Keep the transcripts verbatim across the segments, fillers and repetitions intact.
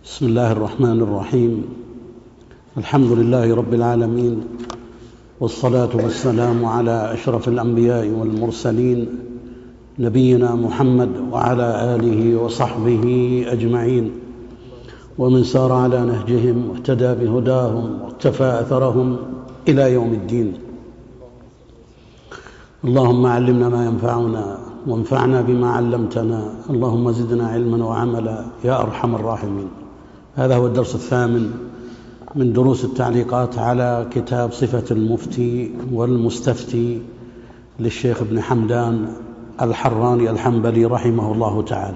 بسم الله الرحمن الرحيم. الحمد لله رب العالمين، والصلاة والسلام على أشرف الأنبياء والمرسلين نبينا محمد وعلى آله وصحبه أجمعين، ومن سار على نهجهم واهتدى بهداهم واقتفى أثرهم إلى يوم الدين. اللهم علمنا ما ينفعنا وانفعنا بما علمتنا، اللهم زدنا علما وعملا يا أرحم الراحمين. هذا هو الدرس الثامن من دروس التعليقات على كتاب صفة المفتي والمستفتي للشيخ ابن حمدان الحراني الحنبلي رحمه الله تعالى.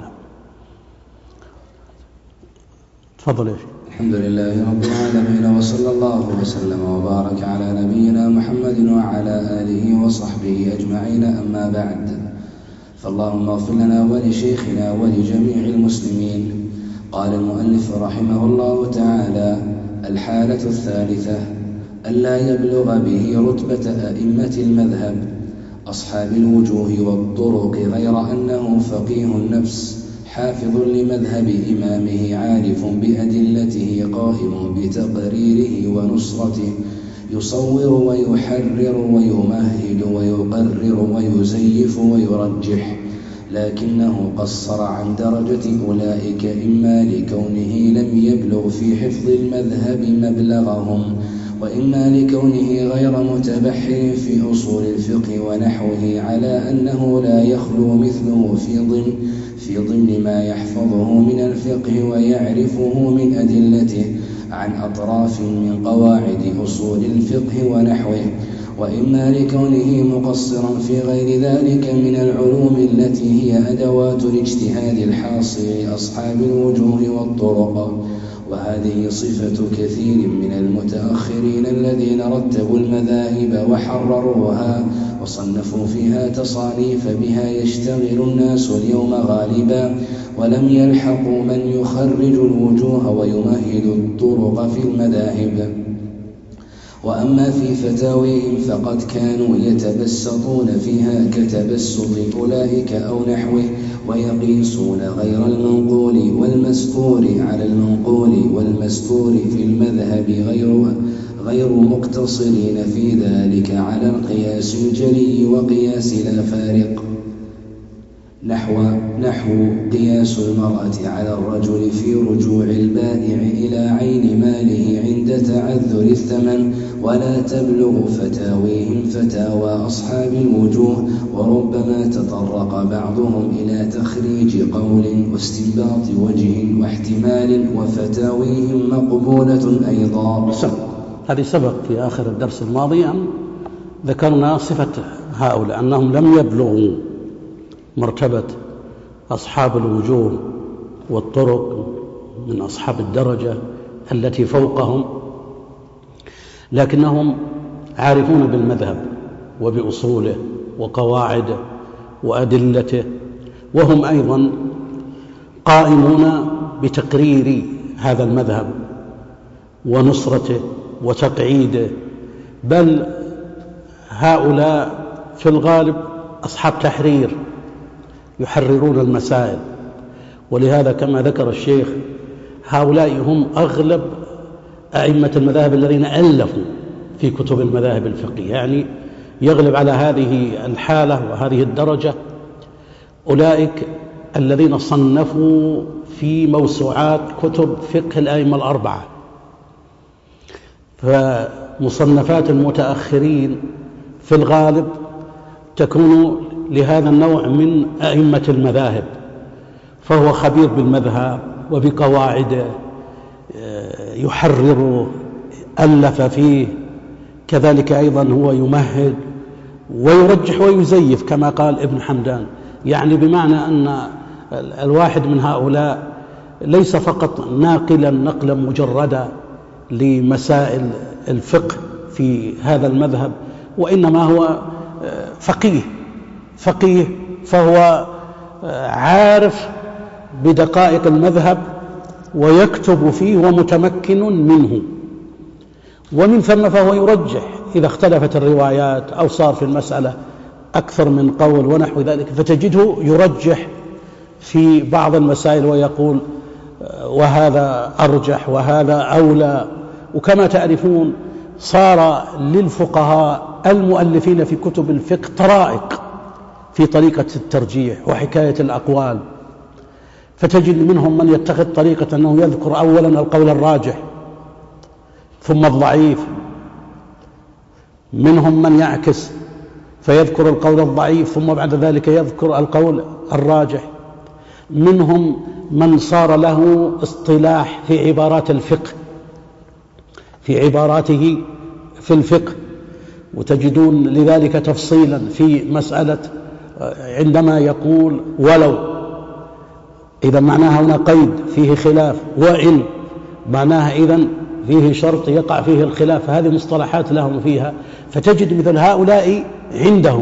تفضل يا شيخ. الحمد لله رب العالمين، وصلى الله وسلم وبارك على نبينا محمد وعلى آله وصحبه أجمعين، أما بعد، فاللهم اغفر لنا ولشيخنا ولجميع المسلمين. قال المؤلف رحمه الله تعالى: الحالة الثالثة ألا يبلغ به رتبة أئمة المذهب أصحاب الوجوه والطرق، غير أنه فقيه النفس حافظ لمذهب إمامه، عارف بأدلته، قائم بتقريره ونصرته، يصور ويحرر ويمهد ويقرر ويزيف ويرجح، لكنه قصر عن درجة أولئك، إما لكونه لم يبلغ في حفظ المذهب مبلغهم، وإما لكونه غير متبحر في أصول الفقه ونحوه، على أنه لا يخلو مثله في ضمن في ضمن ما يحفظه من الفقه ويعرفه من أدلته عن أطراف من قواعد أصول الفقه ونحوه، وإما لكونه مقصرا في غير ذلك من العلوم التي هي أدوات الاجتهاد الحاصل لأصحاب الوجوه والطرق. وهذه صفة كثير من المتأخرين الذين رتبوا المذاهب وحرروها وصنفوا فيها تصانيف بها يشتغل الناس اليوم غالبا، ولم يلحقوا من يخرج الوجوه ويمهد الطرق في المذاهب. وأما في فتاويهم فقد كانوا يتبسطون فيها كتبسط أولئك أو نحوه، ويقيسون غير المنقول والمسطور على المنقول والمسطور في المذهب، غير غير مقتصرين في ذلك على القياس الجلي وقياس لا فارق، نحو نحو قياس المرأة على الرجل في رجوع البائع إلى عين ماله عند تعذر الثمن. ولا تبلغ فتاويهم فتاوى أصحاب الوجوه، وربما تطرق بعضهم إلى تخريج قول واستنباط وجه واحتمال، وفتاويهم مقبولة أيضا. هذه سبق في آخر الدرس الماضي أن ذكرنا صفة هؤلاء أنهم لم يبلغوا مرتبة أصحاب الوجوه والطرق من أصحاب الدرجة التي فوقهم، لكنهم عارفون بالمذهب وبأصوله وقواعده وأدلته، وهم أيضا قائمون بتقرير هذا المذهب ونصرته وتقعيده، بل هؤلاء في الغالب أصحاب تحرير يحررون المسائل. ولهذا كما ذكر الشيخ هؤلاء هم أغلب أئمة المذاهب الذين ألفوا في كتب المذاهب الفقهية، يعني يغلب على هذه الحالة وهذه الدرجة أولئك الذين صنفوا في موسوعات كتب فقه الأئمة الأربعة. فمصنفات المتأخرين في الغالب تكون لهذا النوع من أئمة المذاهب، فهو خبير بالمذهب وبقواعده، يحرر، ألف فيه، كذلك أيضا هو يمهد ويرجح ويزيف كما قال ابن حمدان، يعني بمعنى أن الواحد من هؤلاء ليس فقط ناقلا نقلا مجردا لمسائل الفقه في هذا المذهب، وإنما هو فقيه فقيه فهو عارف بدقائق المذهب ويكتب فيه ومتمكن منه، ومن ثم فهو يرجح إذا اختلفت الروايات أو صار في المسألة أكثر من قول ونحو ذلك، فتجده يرجح في بعض المسائل ويقول وهذا أرجح وهذا أولى. وكما تعرفون صار للفقهاء المؤلفين في كتب الفقه طرائق في طريقة الترجيح وحكاية الأقوال، فتجد منهم من يتخذ طريقة أنه يذكر أولا القول الراجح ثم الضعيف، منهم من يعكس فيذكر القول الضعيف ثم بعد ذلك يذكر القول الراجح، منهم من صار له اصطلاح في عبارات الفقه في عباراته في الفقه، وتجدون لذلك تفصيلا في مسألة عندما يقول ولو، إذا معناها هنا قيد فيه خلاف، وإن معناها إذن فيه شرط يقع فيه الخلاف، هذه مصطلحات لهم فيها. فتجد مثل هؤلاء عنده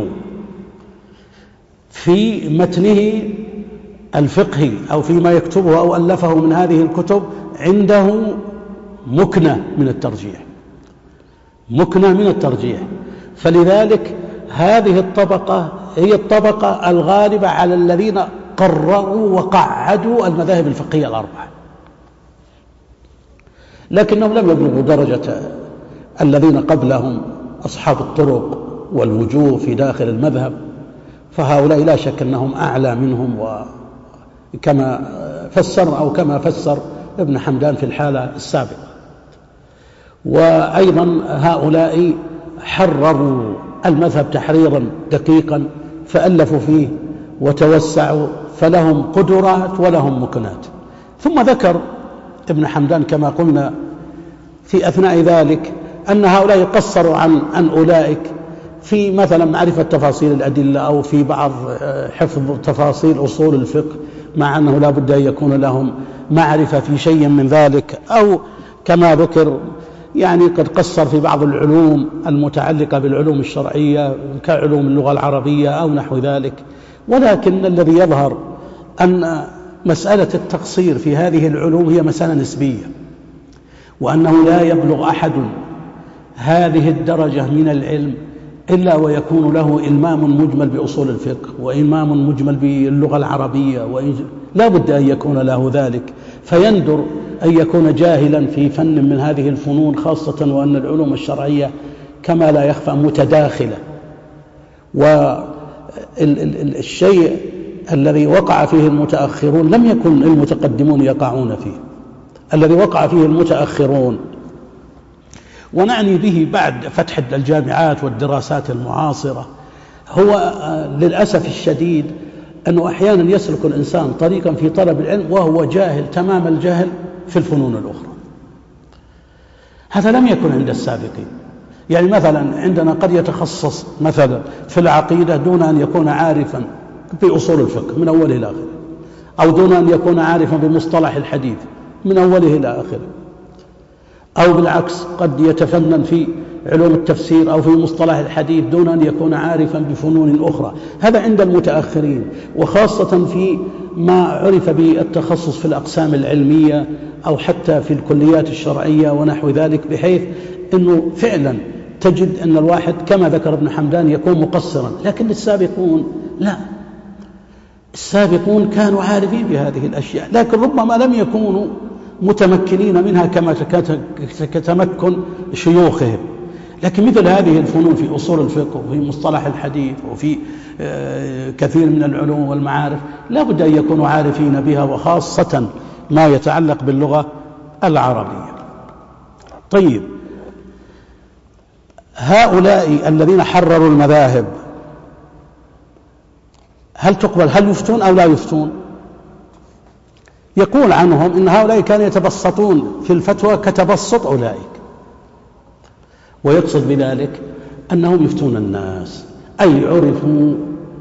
في متنه الفقهي أو فيما يكتبه أو ألفه من هذه الكتب عنده مكنة من الترجيح مكنة من الترجيح فلذلك هذه الطبقة هي الطبقة الغالبة على الذين قرروا وقعدوا المذاهب الفقهية الأربعة، لكنهم لم يبلغوا درجة الذين قبلهم أصحاب الطرق والوجوه في داخل المذهب، فهؤلاء لا شك أنهم أعلى منهم، وكما فسر أو كما فسر ابن حمدان في الحالة السابقة. وأيضا هؤلاء حرروا المذهب تحريرا دقيقا فألفوا فيه وتوسعوا، فلهم قدرات ولهم مكنات. ثم ذكر ابن حمدان كما قلنا في أثناء ذلك أن هؤلاء قصروا عن, عن أولئك في مثلا معرفة تفاصيل الأدلة أو في بعض حفظ تفاصيل أصول الفقه، مع أنه لا بد أن يكون لهم معرفة في شيء من ذلك، أو كما ذكر يعني قد قصر في بعض العلوم المتعلقة بالعلوم الشرعية كعلوم اللغة العربية أو نحو ذلك. ولكن الذي يظهر أن مسألة التقصير في هذه العلوم هي مسألة نسبية، وأنه لا يبلغ أحد هذه الدرجة من العلم إلا ويكون له إلمام مجمل بأصول الفقه وإلمام مجمل باللغة العربية، لا بد أن يكون له ذلك، فيندر أن يكون جاهلا في فن من هذه الفنون، خاصة وأن العلوم الشرعية كما لا يخفى متداخلة. والشيء الذي وقع فيه المتأخرون لم يكن المتقدمون يقعون فيه، الذي وقع فيه المتأخرون، ونعني به بعد فتح الجامعات والدراسات المعاصرة، هو للأسف الشديد أنه أحيانا يسلك الإنسان طريقا في طلب العلم وهو جاهل تمام الجهل في الفنون الأخرى. هذا لم يكن عند السابقين. يعني مثلا عندنا قد يتخصص مثلا في العقيدة دون أن يكون عارفا بأصول الفقه من أوله إلى آخره، أو دون أن يكون عارفا بمصطلح الحديث من أوله إلى آخره، أو بالعكس قد يتفنن في علوم التفسير أو في مصطلح الحديث دون أن يكون عارفا بفنون أخرى. هذا عند المتأخرين، وخاصة في ما عرف بالتخصص في الأقسام العلمية أو حتى في الكليات الشرعية ونحو ذلك، بحيث أنه فعلا تجد أن الواحد كما ذكر ابن حمدان يكون مقصرا. لكن السابقون لا، السابقون كانوا عارفين بهذه الأشياء، لكن ربما لم يكونوا متمكنين منها كما كتمكن شيوخهم. لكن مثل هذه الفنون في أصول الفقه وفي مصطلح الحديث وفي كثير من العلوم والمعارف لا بد أن يكونوا عارفين بها، وخاصة ما يتعلق باللغة العربية. طيب، هؤلاء الذين حرروا المذاهب هل تقبل؟ هل يفتون أو لا يفتون؟ يقول عنهم إن هؤلاء كانوا يتبسطون في الفتوى كتبسط أولئك، ويقصد بذلك أنهم يفتون الناس، أي عرفوا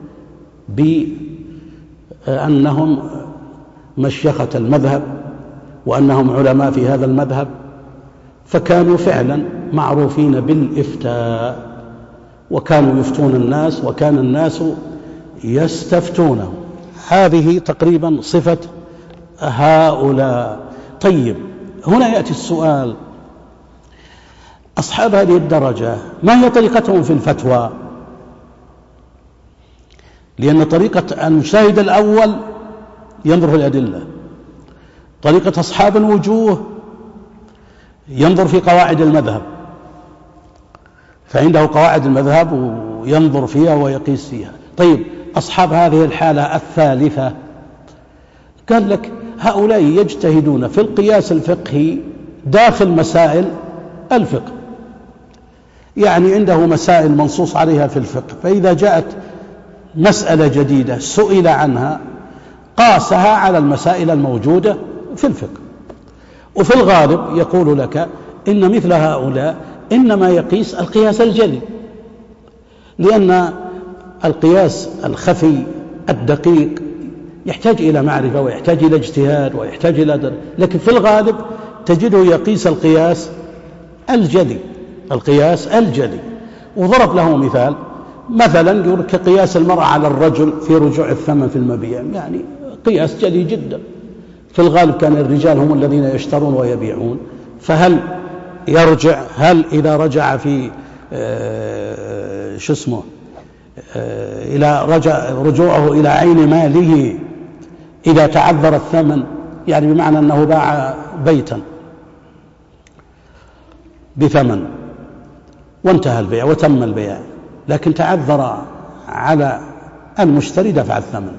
بأنهم مشيخة المذهب وأنهم علماء في هذا المذهب، فكانوا فعلا معروفين بالإفتاء، وكانوا يفتون الناس وكان الناس يستفتونه. هذه تقريبا صفة هؤلاء. طيب، هنا يأتي السؤال: أصحاب هذه الدرجة ما هي طريقتهم في الفتوى؟ لأن طريقة المجتهد الأول ينظر في الأدلة، طريقة أصحاب الوجوه ينظر في قواعد المذهب، فعنده قواعد المذهب وينظر فيها ويقيس فيها. طيب أصحاب هذه الحالة الثالثة قال لك هؤلاء يجتهدون في القياس الفقهي داخل مسائل الفقه، يعني عنده مسائل منصوص عليها في الفقه، فإذا جاءت مسألة جديدة سئل عنها قاسها على المسائل الموجودة في الفقه. وفي الغالب يقول لك إن مثل هؤلاء إنما يقيس القياس الجلي، لأن القياس الخفي الدقيق يحتاج إلى معرفة ويحتاج إلى اجتهاد ويحتاج إلى در... لكن في الغالب تجده يقيس القياس الجلي القياس الجلي وضرب له مثال، مثلا يقول كقياس المرأة على الرجل في رجوع الثمن في المبيع، يعني قياس جلي جدا. في الغالب كان الرجال هم الذين يشترون ويبيعون، فهل يرجع هل إذا رجع في آه شو اسمه آه إلى رجع رجوعه إلى عين ماله إذا تعذر الثمن، يعني بمعنى أنه باع بيتا بثمن وانتهى البيع وتم البيع، لكن تعذر على المشتري دفع الثمن،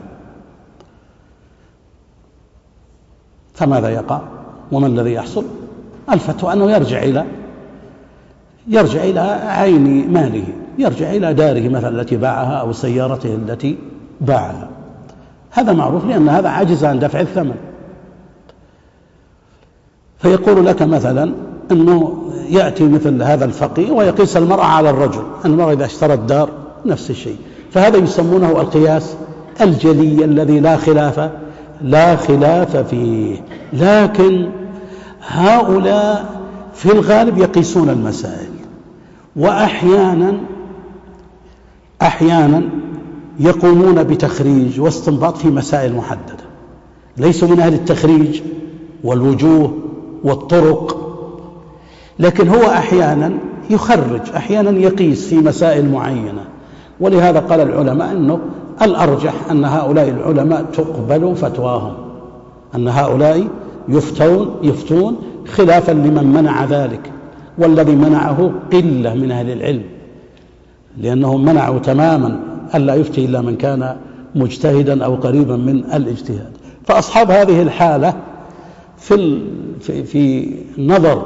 فماذا يقع وما الذي يحصل؟ الفتوى أنه يرجع إلى يرجع إلى عين ماله، يرجع إلى داره مثلا التي باعها أو سيارته التي باعها. هذا معروف لأن هذا عجز عن دفع الثمن. فيقول لك مثلا أنه يأتي مثل هذا الفقيه ويقيس المرأة على الرجل، المرأة إذا اشترت دار نفس الشيء، فهذا يسمونه القياس الجلي الذي لا خلاف لا خلاف فيه. لكن هؤلاء في الغالب يقيسون المسائل، وأحيانا أحيانا يقومون بتخريج واستنباط في مسائل محددة، ليسوا من أهل التخريج والوجوه والطرق، لكن هو أحيانا يخرج أحيانا يقيس في مسائل معينة. ولهذا قال العلماء أنه الأرجح أن هؤلاء العلماء تقبل فتواهم، أن هؤلاء يفتون يفتون خلافا لمن منع ذلك، والذي منعه قلة من أهل العلم، لأنهم منعوا تماما ألا يفتي إلا من كان مجتهدا أو قريبا من الاجتهاد. فأصحاب هذه الحالة في في في نظر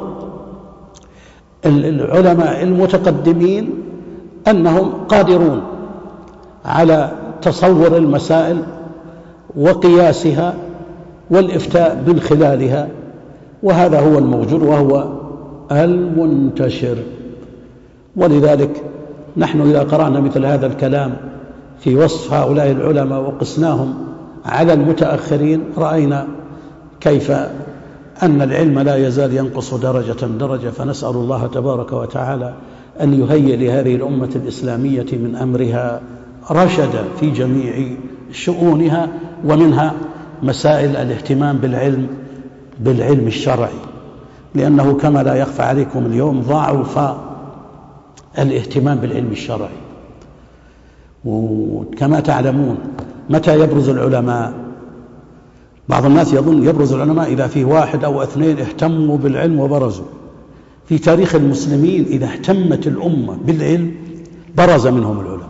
العلماء المتقدمين أنهم قادرون على تصور المسائل وقياسها والإفتاء من خلالها، وهذا هو الموجود وهو المنتشر. ولذلك نحن إذا قرأنا مثل هذا الكلام في وصف هؤلاء العلماء وقسناهم على المتأخرين رأينا كيف أن العلم لا يزال ينقص درجة درجة. فنسأل الله تبارك وتعالى أن يهيئ لهذه الأمة الإسلامية من أمرها رشدا في جميع شؤونها، ومنها مسائل الاهتمام بالعلم بالعلم الشرعي، لأنه كما لا يخفى عليكم اليوم ضعف الاهتمام بالعلم الشرعي. وكما تعلمون متى يبرز العلماء؟ بعض الناس يظن يبرز العلماء إذا فيه واحد أو اثنين اهتموا بالعلم وبرزوا. في تاريخ المسلمين إذا اهتمت الأمة بالعلم برز منهم العلماء،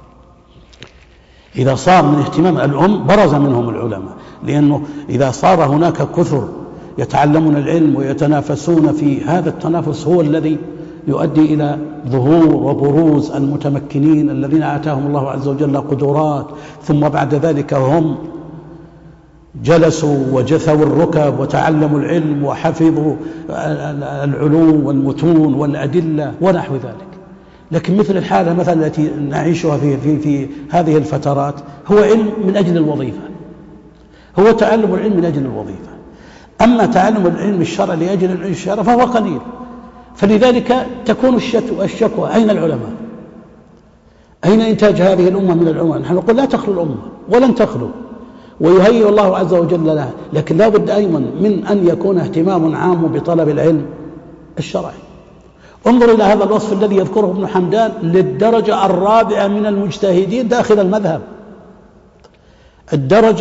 إذا صار من اهتمام الأم برز منهم العلماء، لأنه إذا صار هناك كثر يتعلمون العلم ويتنافسون في هذا التنافس هو الذي يؤدي إلى ظهور وبروز المتمكنين الذين آتاهم الله عز وجل قدرات، ثم بعد ذلك هم جلسوا وجثوا الركب وتعلموا العلم وحفظوا العلوم والمتون والأدلة ونحو ذلك. لكن مثل الحالة مثلا التي نعيشها في, في, في هذه الفترات هو علم من أجل الوظيفة، هو تعلم العلم من أجل الوظيفة. أما تعلم العلم الشرعي لأجل العلم الشرعي فهو قليل. فلذلك تكون الشكوى أين العلماء؟ أين إنتاج هذه الأمة من العلماء؟ نحن نقول لا تخلو الأمة ولن تخلو، ويهيئ الله عز وجل لها، لكن لا بد أيضا من أن يكون اهتمام عام بطلب العلم الشرعي. انظر إلى هذا الوصف الذي يذكره ابن حمدان للدرجة الرابعة من المجتهدين داخل المذهب، الدرجة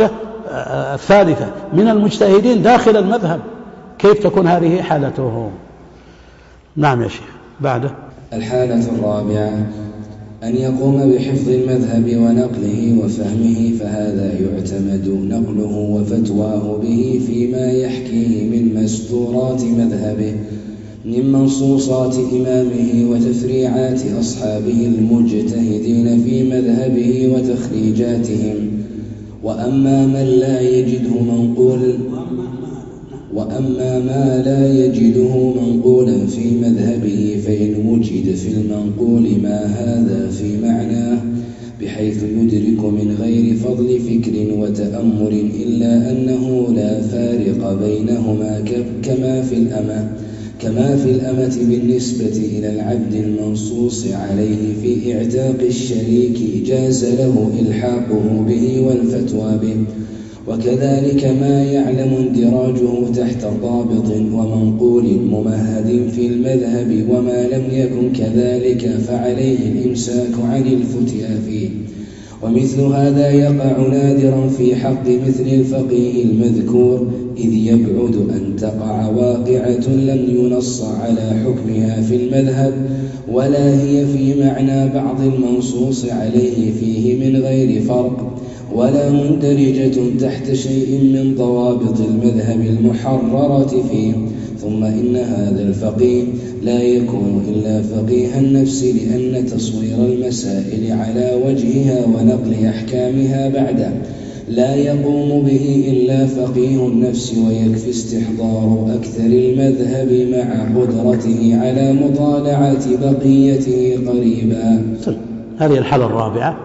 الثالثة من المجتهدين داخل المذهب، كيف تكون هذه حالته؟ نعم يا شيخ. بعده الحالة الرابعة أن يقوم بحفظ المذهب ونقله وفهمه، فهذا يعتمد نقله وفتواه به فيما يحكيه من مستورات مذهبه من منصوصات إمامه وتفريعات أصحابه المجتهدين في مذهبه وتخريجاتهم. وأما من لا يجده منقول وأما ما لا يجده منقولا في مذهبه فإن وجد في المنقول ما هذا في معناه بحيث يدرك من غير فضل فكر وتأمل إلا أنه لا فارق بينهما كما في الأمة كما في الأمة بالنسبة إلى العبد المنصوص عليه في إعتاق الشريك جاز له إلحاقه به والفتوى به. وكذلك ما يعلم اندراجه تحت ضابط ومنقول ممهد في المذهب، وما لم يكن كذلك فعليه الإمساك عن الفتيا فيه. ومثل هذا يقع نادرا في حق مثل الفقيه المذكور، إذ يبعد أن تقع واقعة لم ينص على حكمها في المذهب ولا هي في معنى بعض المنصوص عليه فيه من غير فرق، ولا مندرجة تحت شيء من ضوابط المذهب المحررة فيه. ثم إن هذا الفقيه لا يكون إلا فقيه النفس، لأن تصوير المسائل على وجهها ونقل أحكامها بعده لا يقوم به إلا فقيه النفس، ويكفي استحضار أكثر المذهب مع قدرته على مطالعة بقيته قريبا. هذه الحالة الرابعة،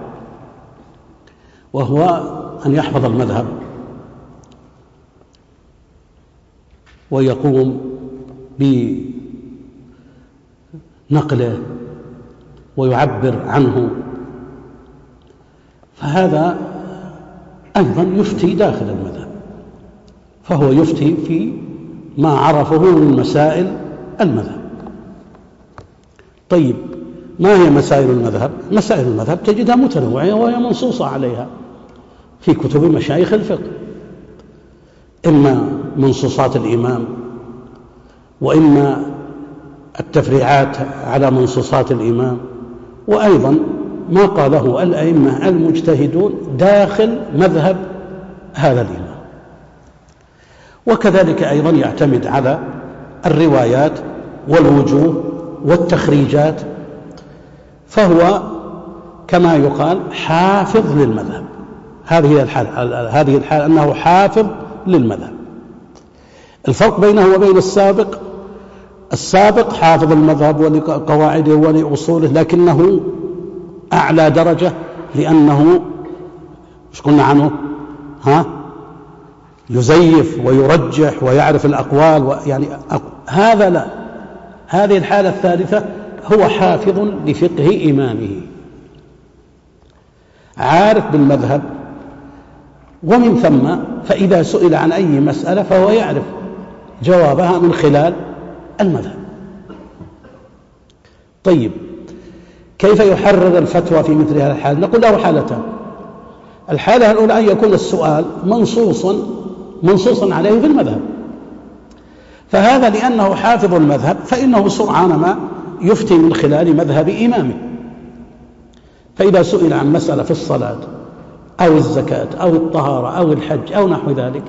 وهو أن يحفظ المذهب ويقوم بنقله ويعبر عنه، فهذا أيضا يفتي داخل المذهب، فهو يفتي في ما عرفه من مسائل المذهب. طيب، ما هي مسائل المذهب؟ مسائل المذهب تجدها متنوعة وهي منصوصة عليها في كتب مشايخ الفقه، إما منصوصات الإمام، وإما التفريعات على منصوصات الإمام، وأيضا ما قاله الأئمة المجتهدون داخل مذهب هذا الإمام. وكذلك أيضا يعتمد على الروايات والوجوه والتخريجات، فهو كما يقال حافظ للمذهب. هذه الحالة هذه الحالة أنه حافظ للمذهب. الفرق بينه وبين السابق: السابق حافظ المذهب ولقواعده ولأصوله، لكنه أعلى درجة، لأنه مش قلنا عنه ها يزيف ويرجح ويعرف الأقوال و... يعني هذا لا. هذه الحالة الثالثة هو حافظ لفقه إمامه، عارف بالمذهب، ومن ثم فإذا سئل عن أي مسألة فهو يعرف جوابها من خلال المذهب. طيب، كيف يحرر الفتوى في مثل هذه الحالة؟ نقول له حالتان. الحالة الأولى أن يكون السؤال منصوصا منصوصا عليه في المذهب، فهذا لأنه حافظ المذهب فإنه سرعان ما يفتي من خلال مذهب إمامه. فإذا سئل عن مسألة في الصلاة أو الزكاة أو الطهارة أو الحج أو نحو ذلك،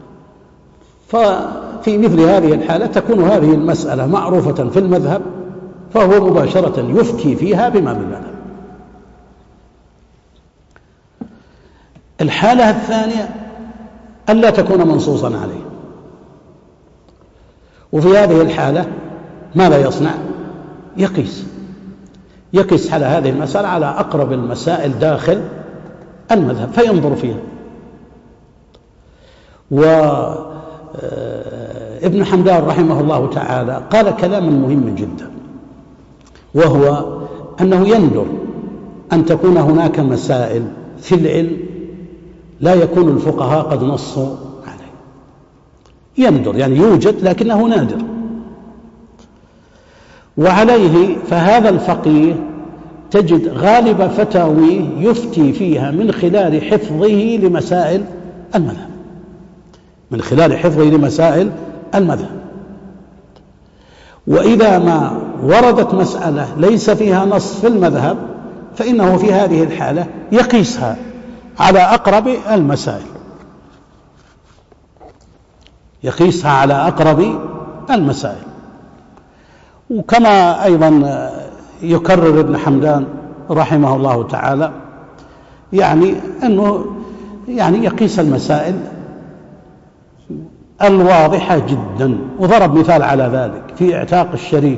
ففي مثل هذه الحالة تكون هذه المسألة معروفة في المذهب، فهو مباشرة يفتي فيها بما بالمذهب. الحالة الثانية ألا تكون منصوصا عليه، وفي هذه الحالة ماذا يصنع؟ يقيس يقيس على هذه المسألة على أقرب المسائل داخل المذهب فينظر فيها. وابن حمدان رحمه الله تعالى قال كلاما مهما جدا، وهو أنه يندر أن تكون هناك مسائل في العلم لا يكون الفقهاء قد نصوا عليه. يندر يعني يوجد لكنه نادر. وعليه فهذا الفقيه تجد غالب فتاويه يفتي فيها من خلال حفظه لمسائل المذهب، من خلال حفظه لمسائل المذهب. وإذا ما وردت مسألة ليس فيها نص في المذهب فإنه في هذه الحالة يقيسها على أقرب المسائل، يقيسها على أقرب المسائل. وكما أيضا يكرر ابن حمدان رحمه الله تعالى يعني أنه يعني يقيس المسائل الواضحة جدا، وضرب مثال على ذلك في اعتاق الشريك،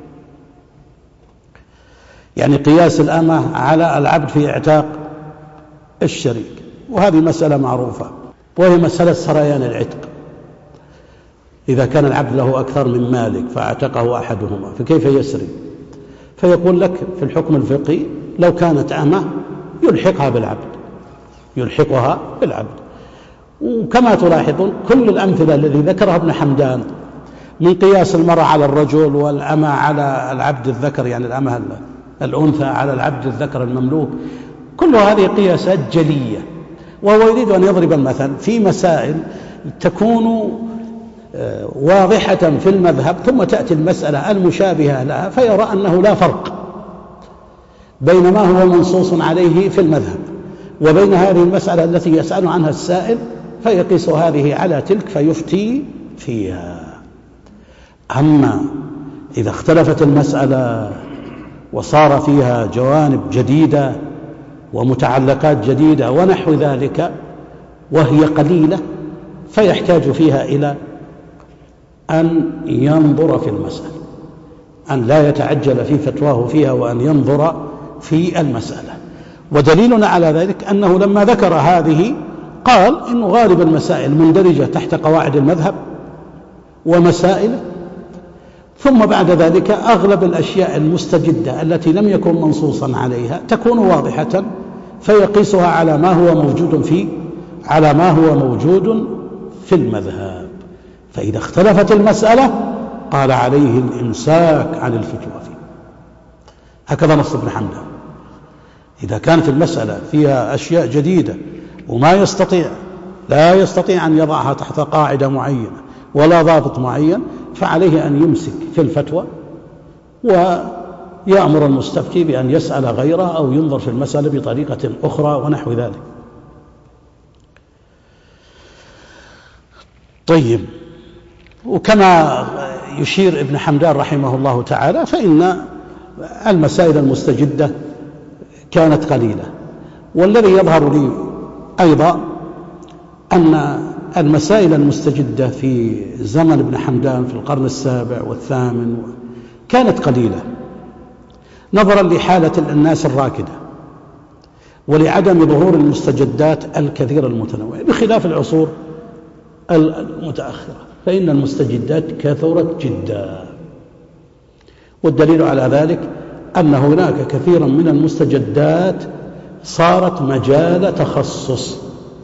يعني قياس الأمة على العبد في اعتاق الشريك، وهذه مسألة معروفة، وهي مسألة سريان العتق. إذا كان العبد له أكثر من مالك فاعتقه أحدهما فكيف يسري؟ فيقول لك في الحكم الفقهي لو كانت أمة يلحقها بالعبد، يلحقها بالعبد. وكما تلاحظون كل الأمثلة الذي ذكرها ابن حمدان من قياس المرأة على الرجل والأمة على العبد الذكر، يعني الأمة الأنثى على العبد الذكر المملوك، كل هذه قياسات جلية. وهو يريد أن يضرب المثل في مسائل تكون واضحة في المذهب ثم تأتي المسألة المشابهة لها فيرى أنه لا فرق بين ما هو منصوص عليه في المذهب وبين هذه المسألة التي يسأل عنها السائل، فيقيس هذه على تلك فيفتي فيها. أما إذا اختلفت المسألة وصار فيها جوانب جديدة ومتعلقات جديدة ونحو ذلك وهي قليلة، فيحتاج فيها إلى أن ينظر في المسألة، أن لا يتعجل في فتواه فيها وأن ينظر في المسألة. ودليلنا على ذلك أنه لما ذكر هذه قال إنه غالب المسائل مندرجة تحت قواعد المذهب ومسائل، ثم بعد ذلك أغلب الأشياء المستجدة التي لم يكن منصوصا عليها تكون واضحة فيقيسها على ما هو موجود في على ما هو موجود في المذهب. فإذا اختلفت المسألة قال عليه الإمساك عن الفتوى فيه. هكذا نص ابن حمدان. إذا كانت المسألة فيها أشياء جديدة وما يستطيع لا يستطيع أن يضعها تحت قاعدة معينة ولا ضابط معين، فعليه أن يمسك في الفتوى ويأمر المستفتي بأن يسأل غيره أو ينظر في المسألة بطريقة أخرى ونحو ذلك. طيب، وكما يشير ابن حمدان رحمه الله تعالى فإن المسائل المستجدة كانت قليلة. والذي يظهر لي أيضا أن المسائل المستجدة في زمن ابن حمدان في القرن السابع والثامن كانت قليلة نظرا لحالة الناس الراكدة ولعدم ظهور المستجدات الكثيرة المتنوعة، بخلاف العصور المتأخرة فإن المستجدات كثرت جدا. والدليل على ذلك أن هناك كثيرا من المستجدات صارت مجال تخصص،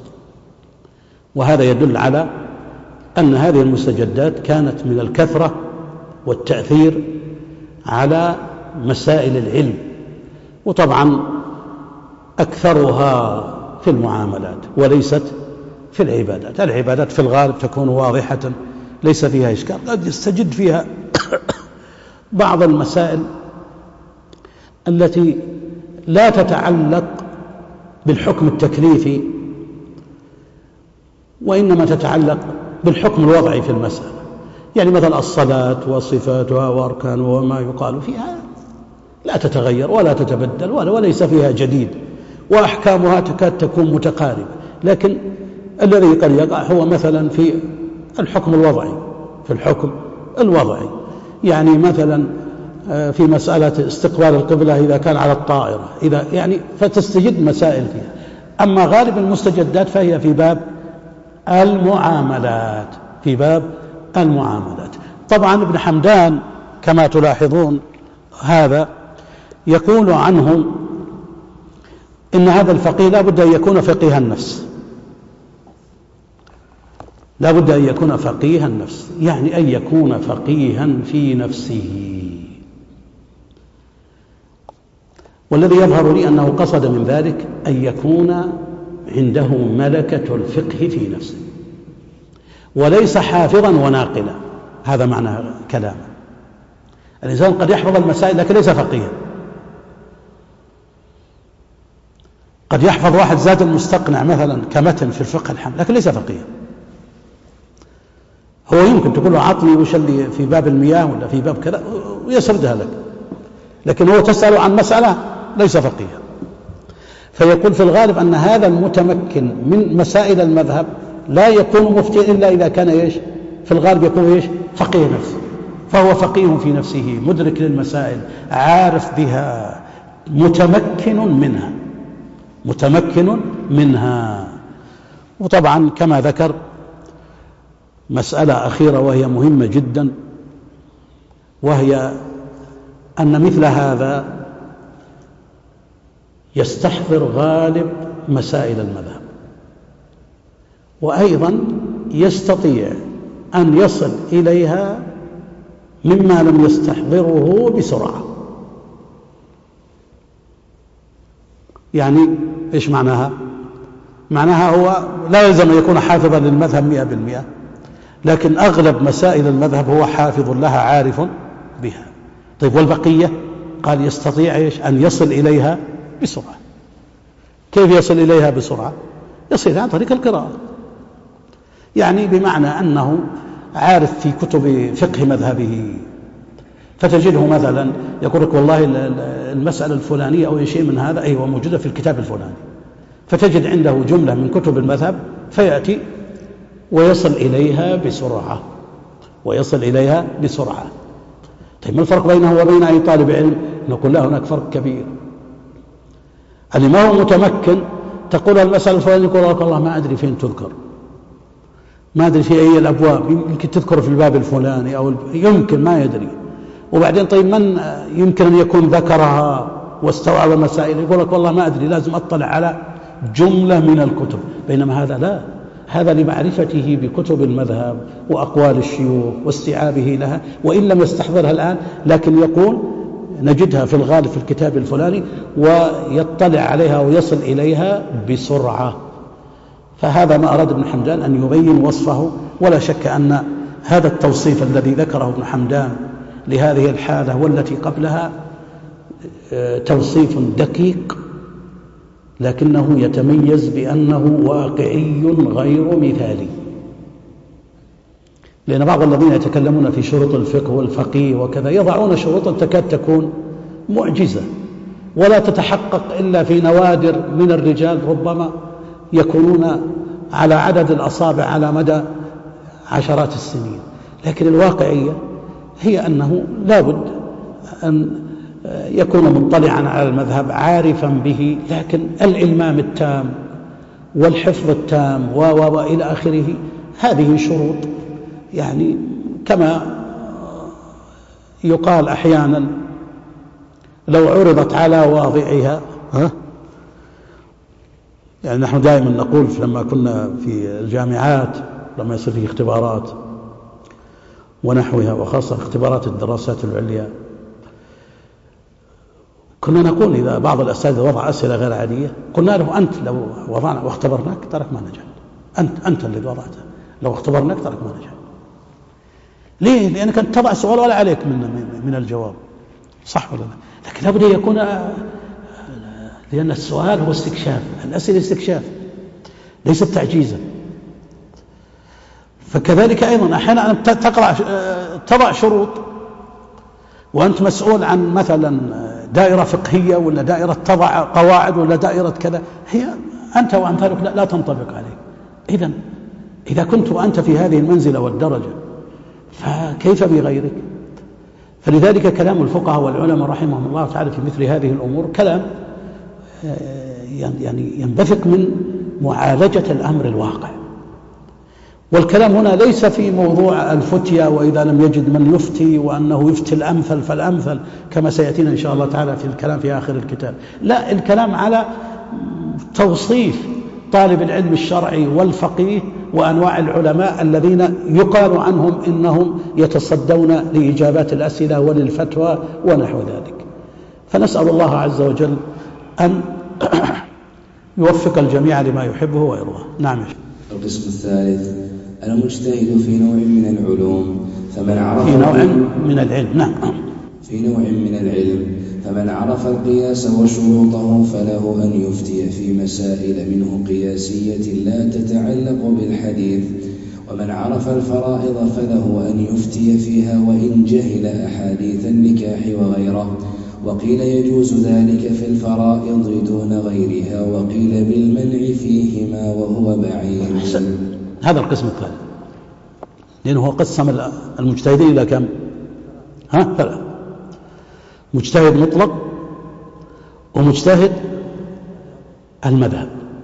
وهذا يدل على أن هذه المستجدات كانت من الكثرة والتأثير على مسائل العلم، وطبعا أكثرها في المعاملات وليست في العبادات. العبادات في الغالب تكون واضحة ليس فيها إشكال، قد يستجد فيها بعض المسائل التي لا تتعلق بالحكم التكليفي وإنما تتعلق بالحكم الوضعي في المسألة، يعني مثلا الصلاة وصفاتها وأركانها وما يقال فيها لا تتغير ولا تتبدل وليس فيها جديد وأحكامها تكاد تكون متقاربة، لكن الذي قد يقع هو مثلا في الحكم الوضعي في الحكم الوضعي يعني مثلا في مسألة استقبال القبلة إذا كان على الطائرة إذا يعني فتستجد مسائل فيها. أما غالب المستجدات فهي في باب المعاملات في باب المعاملات. طبعا ابن حمدان كما تلاحظون هذا يقول عنه إن هذا الفقيه لا بد أن يكون فقيه النفس، لا بد أن يكون فقيه النفس، يعني أن يكون فقيها في نفسه. والذي يظهر لي أنه قصد من ذلك أن يكون عنده ملكة الفقه في نفسه، وليس حافظا وناقلا. هذا معنى كلامه. الإنسان قد يحفظ المسائل لكن ليس فقيها. قد يحفظ واحد زاد المستقنع مثلا كمتن في الفقه الحنبلي لكن ليس فقيها. هو يمكن تقول له عطني وش اللي في باب المياه ولا في باب كذا ويسردها لك، لكن هو تسأل عن مسألة ليس فقيها. فيقول في الغالب أن هذا المتمكن من مسائل المذهب لا يكون مفتيا إلا إذا كان إيش؟ في الغالب يكون إيش؟ فقيه نفسه. فهو فقيه في نفسه، مدرك للمسائل، عارف بها، متمكن منها متمكن منها. وطبعا كما ذكر مسألة أخيرة وهي مهمة جدا، وهي أن مثل هذا يستحضر غالب مسائل المذهب، وأيضا يستطيع أن يصل إليها مما لم يستحضره بسرعة. يعني إيش معناها؟ معناها هو لا يلزم أن يكون حافظا للمذهب مئة بالمئة، لكن أغلب مسائل المذهب هو حافظ لها عارف بها. طيب والبقية؟ قال يستطيع إيش؟ أن يصل إليها بسرعة. كيف يصل إليها بسرعة؟ يصل عن طريق القراءة، يعني بمعنى أنه عارف في كتب فقه مذهبه، فتجده مثلا يقول لك والله المسألة الفلانية أو شيء من هذا أيوة موجودة في الكتاب الفلاني، فتجد عنده جملة من كتب المذهب فيأتي ويصل إليها بسرعة ويصل إليها بسرعة. طيب ما الفرق بينه وبين أي طالب علم؟ نقول له هناك فرق كبير. اللي ما هو متمكن تقول المسألة الفلانية يقول لك والله ما أدري فين تذكر، ما أدري في أي الأبواب، يمكن تذكر في الباب الفلاني أو يمكن ما يدري. وبعدين طيب من يمكن أن يكون ذكرها واستوعب المسائل؟ يقول لك والله ما أدري، لازم أطلع على جملة من الكتب. بينما هذا لا، هذا لمعرفته بكتب المذهب وأقوال الشيوخ واستيعابه لها، وإن لم يستحضرها الآن لكن يقول نجدها في الغالب في الكتاب الفلاني، ويطلع عليها ويصل إليها بسرعة. فهذا ما أراد ابن حمدان أن يبين وصفه. ولا شك أن هذا التوصيف الذي ذكره ابن حمدان لهذه الحالة والتي قبلها توصيف دقيق، لكنه يتميز بأنه واقعي غير مثالي. لأن بعض الذين يتكلمون في شروط الفقه والفقيه وكذا يضعون شروطا تكاد تكون معجزة ولا تتحقق إلا في نوادر من الرجال، ربما يكونون على عدد الأصابع على مدى عشرات السنين. لكن الواقعية هي أنه لا بد أن يكون مطلعا على المذهب عارفا به، لكن الإلمام التام والحفظ التام وإلى آخره، هذه شروط يعني كما يقال أحيانا لو عرضت على واضعها ها يعني نحن دائما نقول لما كنا في الجامعات لما يصير فيه اختبارات ونحوها، وخاصة اختبارات الدراسات العليا، كنا نقول إذا بعض الأساتذة وضع أسئلة غير عادية قلنا له أنت لو وضعنا واختبرناك ترك ما نجح، أنت أنت اللي وضعته، لو اختبرناك ترك ما نجح. ليه؟ لأنك أنت تضع سؤال ولا عليك من من الجواب، صح ولا لا؟ لكن لابد أن يكون، لأن السؤال هو استكشاف، الأسئلة استكشاف ليست تعجيزا. فكذلك أيضا أحيانا تقرأ تضع شروط وأنت مسؤول عن مثلا دائرة فقهية ولا دائرة تضع قواعد ولا دائرة كذا، هي أنت وأمثالك لا, لا تنطبق عليك. إذن إذا كنت وأنت في هذه المنزلة والدرجة فكيف بغيرك؟ فلذلك كلام الفقهاء والعلماء رحمهم الله تعالى في مثل هذه الأمور كلام يعني ينبثق من معالجة الأمر الواقع. والكلام هنا ليس في موضوع الفتية وإذا لم يجد من يفتي وأنه يفتي الأمثل فالأمثل كما سيأتينا إن شاء الله تعالى في الكلام في آخر الكتاب، لا، الكلام على توصيف طالب العلم الشرعي والفقيه وأنواع العلماء الذين يقال عنهم إنهم يتصدون لإجابات الأسئلة وللفتوى ونحو ذلك. فنسأل الله عز وجل أن يوفق الجميع لما يحبه ويرضاه. نعم. القسم الثالث: المجتهد في نوع من العلوم فمن عرف في نوع من العلم. نعم. في نوع من العلم فمن عرف القياس وشروطه فله أن يفتي في مسائل منه قياسية لا تتعلق بالحديث، ومن عرف الفرائض فله أن يفتي فيها وإن جهل أحاديث النكاح وغيره. وقيل يجوز ذلك في الفرائض دون غيرها، وقيل بالمنع فيهما وهو بعيد. هذا القسم الثاني، لأنه قسم المجتهدين إلى كم؟ ها ثلاث: مجتهد مطلق، ومجتهد المذهب،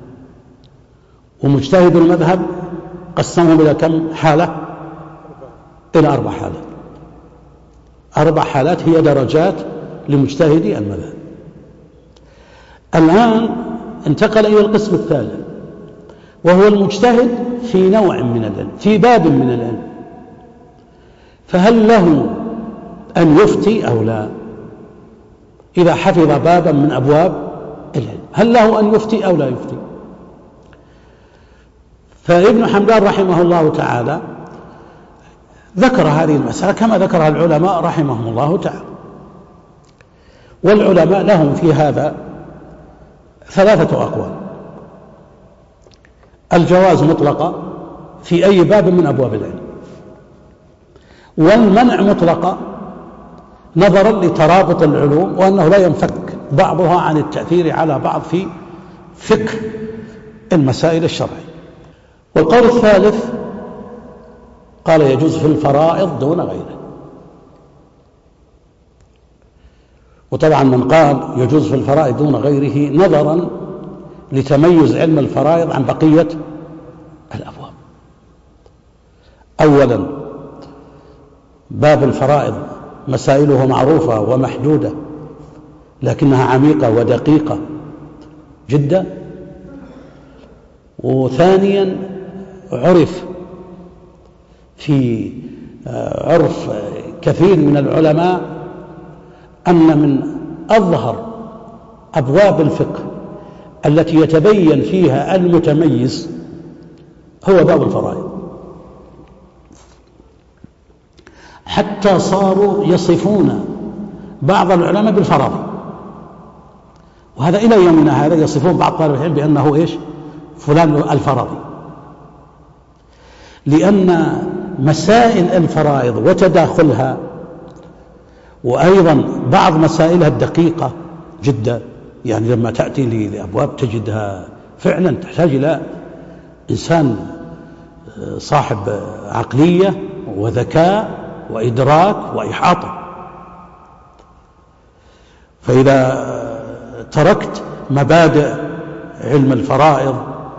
ومجتهد المذهب قسمهم إلى كم حالة؟ إلى أربع حالات. أربع حالات هي درجات لمجتهدي المذهب. الآن انتقل إلى القسم الثالث، وهو المجتهد في نوع من العلم، في باب من العلم، فهل له أن يفتي أو لا؟ إذا حفظ بابا من أبواب العلم هل له أن يفتي أو لا يفتي؟ فابن حمدان رحمه الله تعالى ذكر هذه المسألة كما ذكرها العلماء رحمهم الله تعالى، والعلماء لهم في هذا ثلاثة أقوال: الجواز مطلقا في أي باب من أبواب العلم، والمنع مطلقا نظرا لترابط العلوم وأنه لا ينفك بعضها عن التأثير على بعض في فقه المسائل الشرعية. والقول الثالث قال يجوز في الفرائض دون غيره. وطبعا من قال يجوز في الفرائض دون غيره نظرا لتميز علم الفرائض عن بقية الأبواب. أولا، باب الفرائض مسائله معروفة ومحدودة، لكنها عميقة ودقيقة جدا. وثانيا، عرف في عرف كثير من العلماء أن من أظهر أبواب الفقه التي يتبين فيها المتميز هو باب الفرائض، حتى صاروا يصفون بعض العلماء بالفرائض، وهذا إلى يومنا هذا يصفون بعض طالب العلم بأنه إيش؟ فلان الفرائض، لأن مسائل الفرائض وتداخلها وأيضا بعض مسائلها الدقيقة جدا، يعني لما تأتي لأبواب تجدها فعلا تحتاج إلى إنسان صاحب عقلية وذكاء وإدراك وإحاطة. فإذا تركت مبادئ علم الفرائض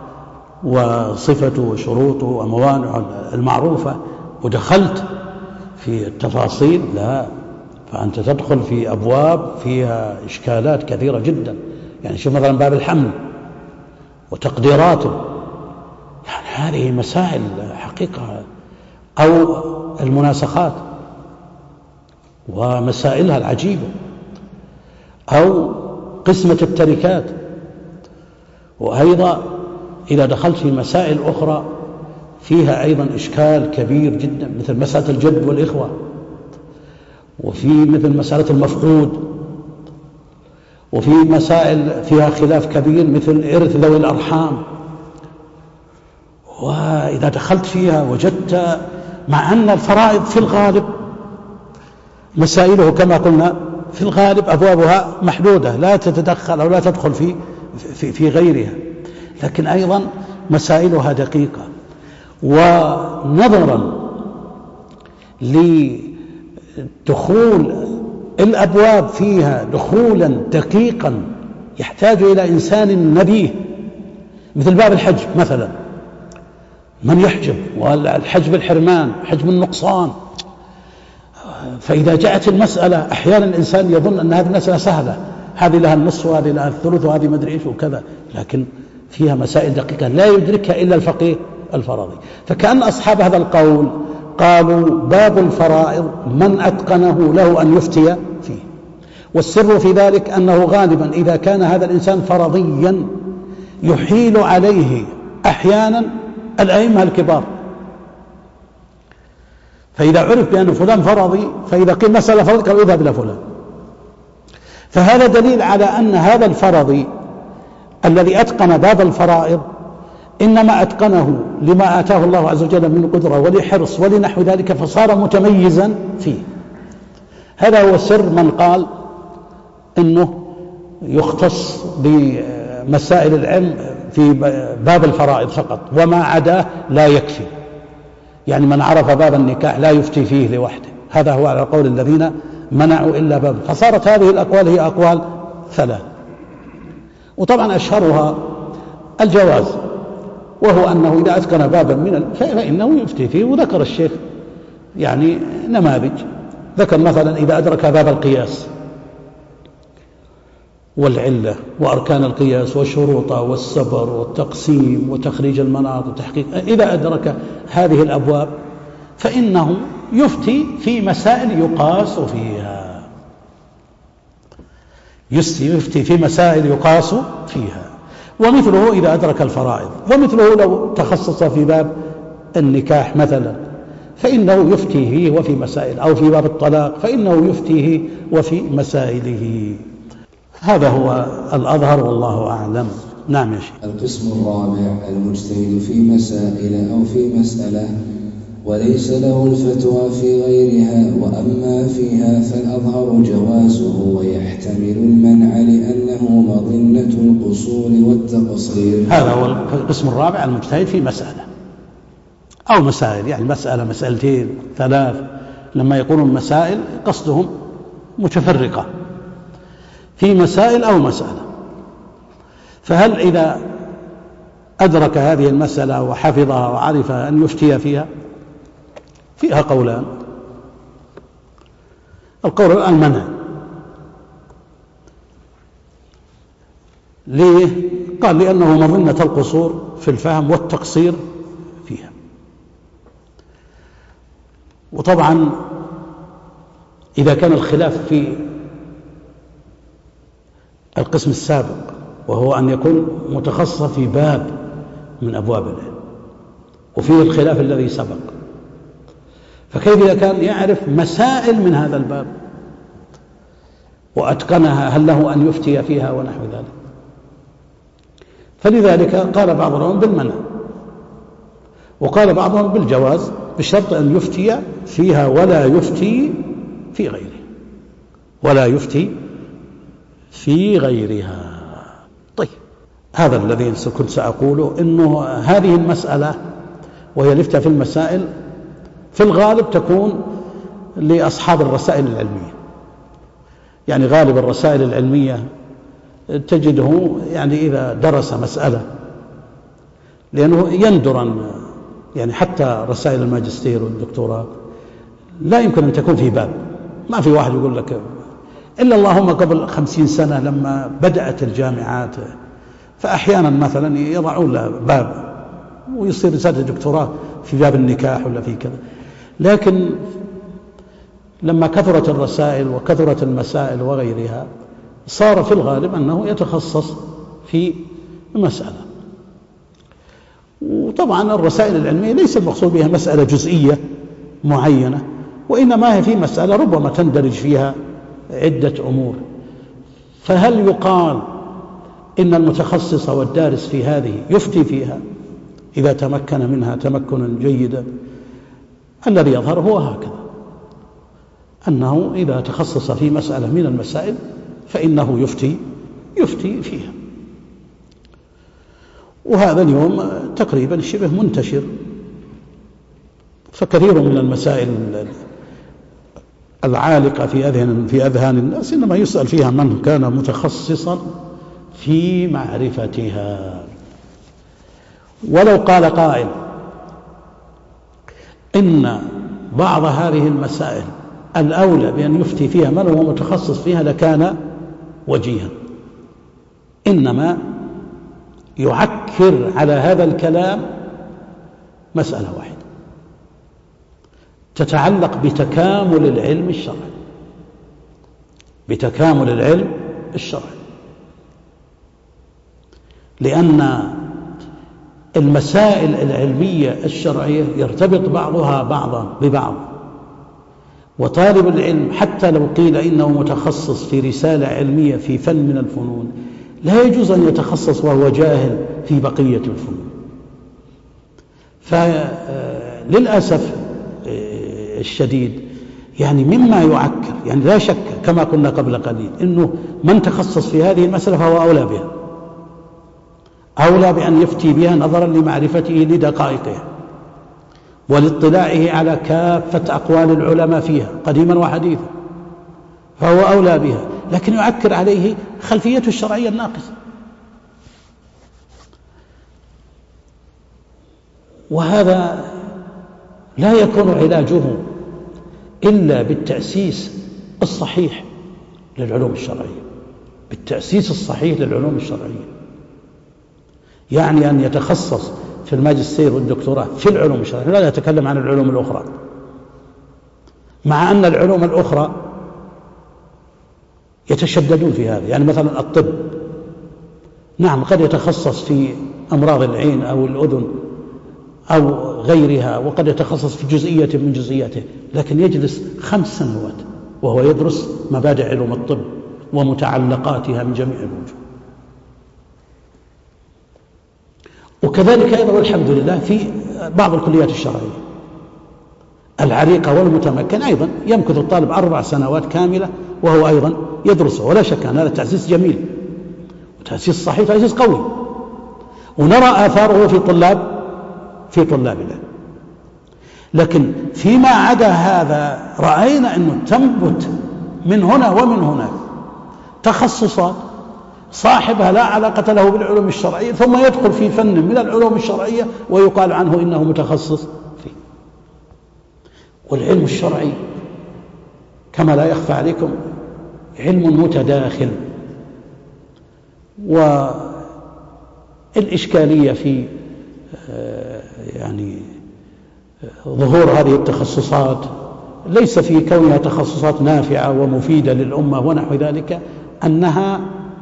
وصفته وشروطه وموانعه المعروفة ودخلت في التفاصيل، لا، فأنت تدخل في أبواب فيها إشكالات كثيرة جدا. يعني شوف مثلا باب الحمل وتقديراته، يعني هذه مسائل حقيقة، أو المناسخات ومسائلها العجيبة، أو قسمة التركات. وأيضا إذا دخلت في مسائل أخرى فيها أيضا إشكال كبير جدا، مثل مسألة الجد والإخوة، وفي مثل مسألة المفقود، وفي مسائل فيها خلاف كبير مثل إرث ذوي الأرحام. وإذا دخلت فيها وجدت مع أن الفرائض في الغالب مسائله كما قلنا في الغالب أبوابها محدودة لا تتدخل أو لا تدخل في في, في غيرها، لكن أيضا مسائلها دقيقة. ونظرا لدخول الأبواب فيها دخولا دقيقا يحتاج إلى إنسان نبيه، مثل باب الحج مثلا، من يحجب، والحجب الحرمان، حجب النقصان. فإذا جاءت المسألة أحيانا الإنسان يظن أن هذه المسألة سهلة، هذه لها النصف وهذه لها الثلث وهذه مدري إيش وكذا، لكن فيها مسائل دقيقة لا يدركها إلا الفقيه الفرضي. فكأن أصحاب هذا القول قالوا باب الفرائض من أتقنه له أن يفتي فيه، والسر في ذلك أنه غالبا إذا كان هذا الإنسان فرضيا يحيل عليه أحيانا الأئمة الكبار، فإذا عرف بأن فلان فرضي، فإذا قيل مسألة فرض قال اذهب إلى فلان. فهذا دليل على أن هذا الفرضي الذي أتقن باب الفرائض إنما أتقنه لما آتاه الله عز وجل من قدرة ولحرص ولنحو ذلك، فصار متميزا فيه. هذا هو سر من قال إنه يختص بمسائل العلم في باب الفرائض فقط، وما عداه لا يكفي. يعني من عرف باب النكاح لا يفتي فيه لوحده، هذا هو على قول الذين منعوا إلا باب. فصارت هذه الأقوال هي أقوال ثلاث، وطبعا أشهرها الجواز، وهو أنه إذا أتقن بابا من فإنه يفتي فيه. وذكر الشيخ يعني نماذج، ذكر مثلا إذا أدرك باب القياس والعلة وأركان القياس وشروطه والسبر والتقسيم وتخريج المناط وتحقيق، إذا أدرك هذه الأبواب فإنه يفتي في مسائل يقاس فيها، يفتي في مسائل يقاس فيها. ومثله إذا أدرك الفرائض، ومثله لو تخصص في باب النكاح مثلا فإنه يفتيه وفي مسائل، أو في باب الطلاق فإنه يفتيه وفي مسائله. هذا هو الأظهر والله أعلم. نعم يا شيخ. القسم الرابع: المجتهد في مسائل أو في مسألة وليس له الفتوى في غيرها، وأما فيها فالأظهر جوازه ويحتمل المنع لأنه مظنة القصور والتقصير. هذا هو القسم الرابع: المجتهد في مسألة أو مسائل، يعني مسألة مسألتين ثلاث، لما يقولون مسائل قصدهم متفرقة، في مسائل أو مسألة. فهل إذا أدرك هذه المسألة وحفظها وعرف أن يفتي فيها؟ فيها قولان. القول الآن المنع. ليه؟ قال لأنه مظنة القصور في الفهم والتقصير فيها. وطبعا إذا كان الخلاف في القسم السابق، وهو أن يكون متخصص في باب من أبواب العلم، وفيه الخلاف الذي سبق، فكيف إذا كان يعرف مسائل من هذا الباب وأتقنها، هل له أن يفتي فيها ونحو ذلك؟ فلذلك قال بعضهم بالمنع، وقال بعضهم بالجواز، بشرط أن يفتي فيها ولا يفتي في غيره، ولا يفتي في غيرها. طيب، هذا الذي كنت سأقوله، إنه هذه المسألة وهي الإفتاء في المسائل في الغالب تكون لأصحاب الرسائل العلمية. يعني غالب الرسائل العلمية تجده يعني إذا درس مسألة، لأنه يندر، يعني حتى رسائل الماجستير والدكتوراه لا يمكن أن تكون في باب، ما في واحد يقول لك إلا اللهم قبل خمسين سنة لما بدأت الجامعات، فأحيانا مثلا يضعون له باب ويصير رسالة الدكتوراه في باب النكاح ولا في كذا. لكن لما كثرت الرسائل وكثرت المسائل وغيرها، صار في الغالب أنه يتخصص في مسألة. وطبعا الرسائل العلمية ليس المقصود بها مسألة جزئية معينة، وإنما هي في مسألة ربما تندرج فيها عدة أمور. فهل يقال إن المتخصص والدارس في هذه يفتي فيها إذا تمكن منها تمكنا جيدا؟ الذي يظهر هو هكذا، أنه إذا تخصص في مسألة من المسائل فإنه يفتي يفتي فيها. وهذا اليوم تقريبا شبه منتشر، فكثير من المسائل العالقة في أذهان في أذهان الناس إنما يسأل فيها من كان متخصصا في معرفتها. ولو قال قائل إن بعض هذه المسائل الأولى بأن يفتي فيها من هو متخصص فيها لكان وجيها، إنما يعكر على هذا الكلام مسألة واحدة تتعلق بتكامل العلم الشرعي، بتكامل العلم الشرعي. لأن المسائل العلمية الشرعية يرتبط بعضها بعضا ببعض، وطالب العلم حتى لو قيل إنه متخصص في رسالة علمية في فن من الفنون لا يجوز أن يتخصص وهو جاهل في بقية الفنون. فللأسف الشديد يعني مما يعكر، يعني لا شك كما قلنا قبل قليل إنه من تخصص في هذه المسألة فهو أولى بها، أولى بأن يفتي بها نظرا لمعرفته لدقائقها ولاطلاعه على كافة أقوال العلماء فيها قديما وحديثا، فهو أولى بها، لكن يعكر عليه خلفيته الشرعية الناقصة. وهذا لا يكون علاجه إلا بالتأسيس الصحيح للعلوم الشرعية، بالتأسيس الصحيح للعلوم الشرعية، يعني أن يتخصص في الماجستير والدكتوراه في العلوم الشرعية، لا يتكلم عن العلوم الأخرى، مع أن العلوم الأخرى يتشددون في هذا. يعني مثلا الطب، نعم قد يتخصص في أمراض العين أو الأذن أو غيرها، وقد يتخصص في جزئية من جزئياته، لكن يجلس خمس سنوات وهو يدرس مبادئ علوم الطب ومتعلقاتها من جميع الوجوه. وكذلك أيضا والحمد لله في بعض الكليات الشرعية العريقة والمتمكن أيضا يمكث الطالب أربع سنوات كاملة وهو أيضا يدرسه، ولا شك أن هذا تأسيس جميل وتأسيس صحيح، تأسيس قوي، ونرى آثاره في طلاب في طلاب العلم. لكن فيما عدا هذا رأينا أنه تنبت من هنا ومن هناك تخصصات صاحبها لا علاقة له بالعلوم الشرعية، ثم يدخل في فن من العلوم الشرعية ويقال عنه إنه متخصص فيه. والعلم الشرعي كما لا يخفى عليكم علم متداخل، والإشكالية في يعني ظهور هذه التخصصات ليس في كونها تخصصات نافعة ومفيدة للأمة ونحو ذلك، أنها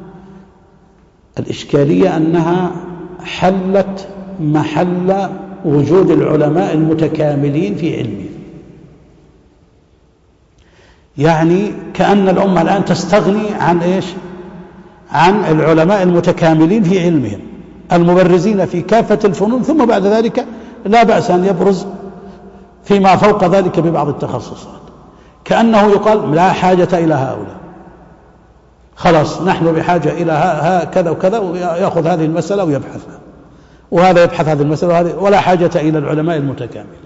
الإشكالية أنها حلت محل وجود العلماء المتكاملين في علمهم. يعني كأن الأمة الآن تستغني عن إيش؟ عن العلماء المتكاملين في علمهم المبرزين في كافة الفنون، ثم بعد ذلك لا بأس أن يبرز فيما فوق ذلك ببعض التخصصات، كأنه يقال لا حاجة إلى هؤلاء، خلاص نحن بحاجة إلى هكذا وكذا، ويأخذ هذه المسألة ويبحثها، وهذا يبحث هذه المسألة، ولا حاجة إلى العلماء المتكاملين.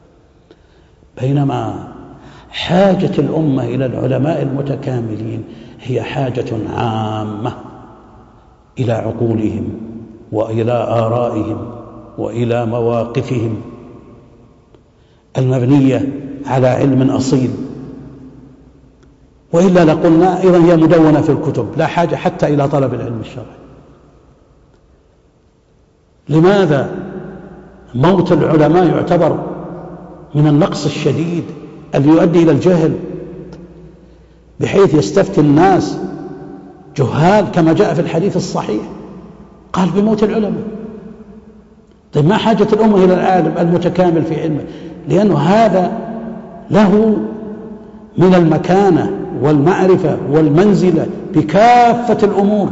بينما حاجة الأمة إلى العلماء المتكاملين هي حاجة عامة إلى عقولهم وإلى آرائهم وإلى مواقفهم المبنية على علم أصيل، وإلا لقلنا أيضا هي مدونة في الكتب، لا حاجة حتى إلى طلب العلم الشرعي. لماذا موت العلماء يعتبر من النقص الشديد الذي يؤدي إلى الجهل، بحيث يستفتي الناس جهال كما جاء في الحديث الصحيح قال بموت العلماء؟ طيب ما حاجة الأمة إلى العالم المتكامل في علمه؟ لأنه هذا له من المكانة والمعرفة والمنزلة بكافة الأمور،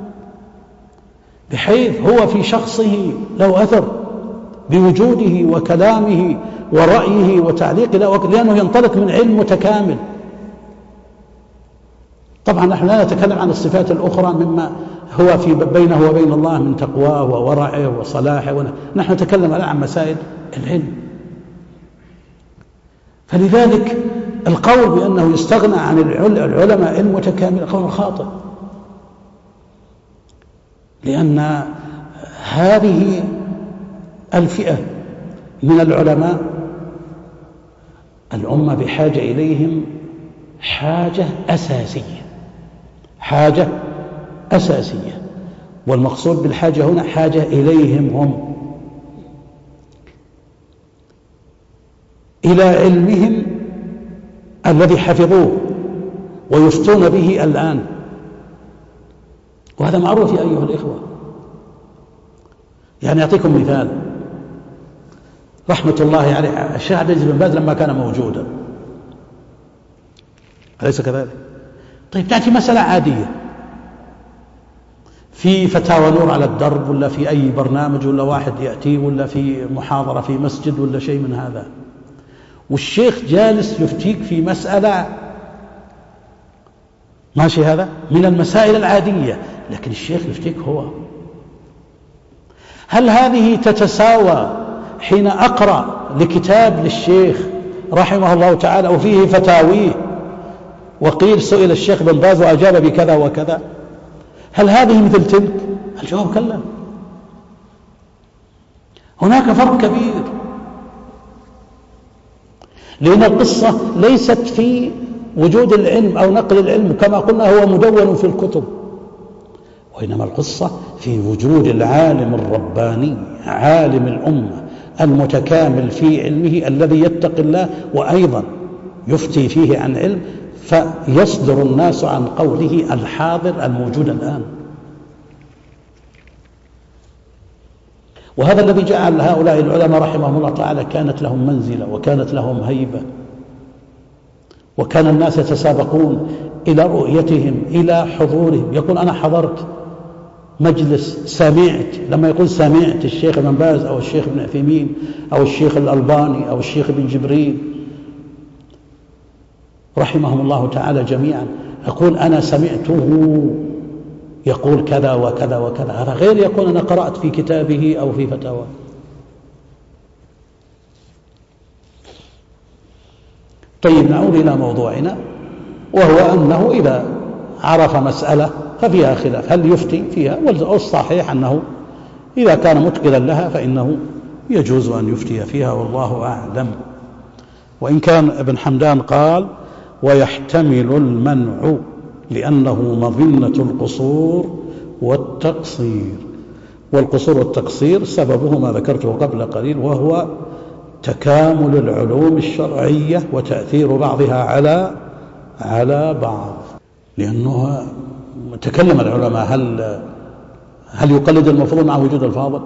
بحيث هو في شخصه له أثر بوجوده وكلامه ورأيه وتعليقه، لأنه ينطلق من علم متكامل. طبعا نحن لا نتكلم عن الصفات الأخرى مما هو في بينه وبين الله من تقواه وورعه وصلاحه، نحن نتكلم الآن عن مسائل العلم. فلذلك القول بأنه يستغنى عن العلماء المتكامل قول خاطئ، لأن هذه الفئة من العلماء الأمة بحاجة إليهم حاجة أساسية، حاجة أساسية، والمقصود بالحاجة هنا حاجة إليهم هم، إلى علمهم الذي حفظوه ويفتون به الآن، وهذا معروف يا أيها الإخوة. يعني أعطيكم مثال، رحمة الله عليه الشيخ عبد العزيز بن باز لما كان موجودا، أليس كذلك؟ طيب تأتي مسألة عادية في فتاوى نور على الدرب، ولا في أي برنامج، ولا واحد يأتي، ولا في محاضرة في مسجد، ولا شيء من هذا، والشيخ جالس يفتيك في مسألة ماشي، هذا من المسائل العادية، لكن الشيخ يفتيك هو. هل هذه تتساوى حين أقرأ لكتاب للشيخ رحمه الله تعالى وفيه فتاويه وقيل سئل الشيخ بن باز وأجاب بكذا وكذا، هل هذه مثل تلك؟ الجواب كلا، هناك فرق كبير، لأن القصة ليست في وجود العلم أو نقل العلم كما قلنا هو مدون في الكتب، وإنما القصة في وجود العالم الرباني عالم الأمة المتكامل في علمه الذي يتقي الله وأيضا يفتي فيه عن علم، فيصدر الناس عن قوله الحاضر الموجود الآن. وهذا الذي جعل هؤلاء العلماء رحمهم الله تعالى كانت لهم منزلة وكانت لهم هيبة، وكان الناس يتسابقون إلى رؤيتهم إلى حضورهم، يقول أنا حضرت مجلس سمعت، لما يقول سمعت الشيخ ابن باز أو الشيخ ابن عثيمين أو الشيخ الألباني أو الشيخ ابن جبريل رحمهم الله تعالى جميعا، يقول أنا سمعته يقول كذا وكذا وكذا، هذا غير يقول أنا قرأت في كتابه أو في فتاوى. طيب نعود إلى موضوعنا، وهو أنه إذا عرف مسألة ففيها خلاف هل يفتي فيها، والصحيح أنه إذا كان متقنا لها فإنه يجوز أن يفتي فيها، والله أعلم. وإن كان ابن حمدان قال ويحتمل المنع لأنه مظنة القصور والتقصير، والقصور والتقصير سببه ما ذكرته قبل قليل، وهو تكامل العلوم الشرعية وتأثير بعضها على على بعض. لأنه تكلم العلماء هل هل يقلد المفروض مع وجود الفاضل؟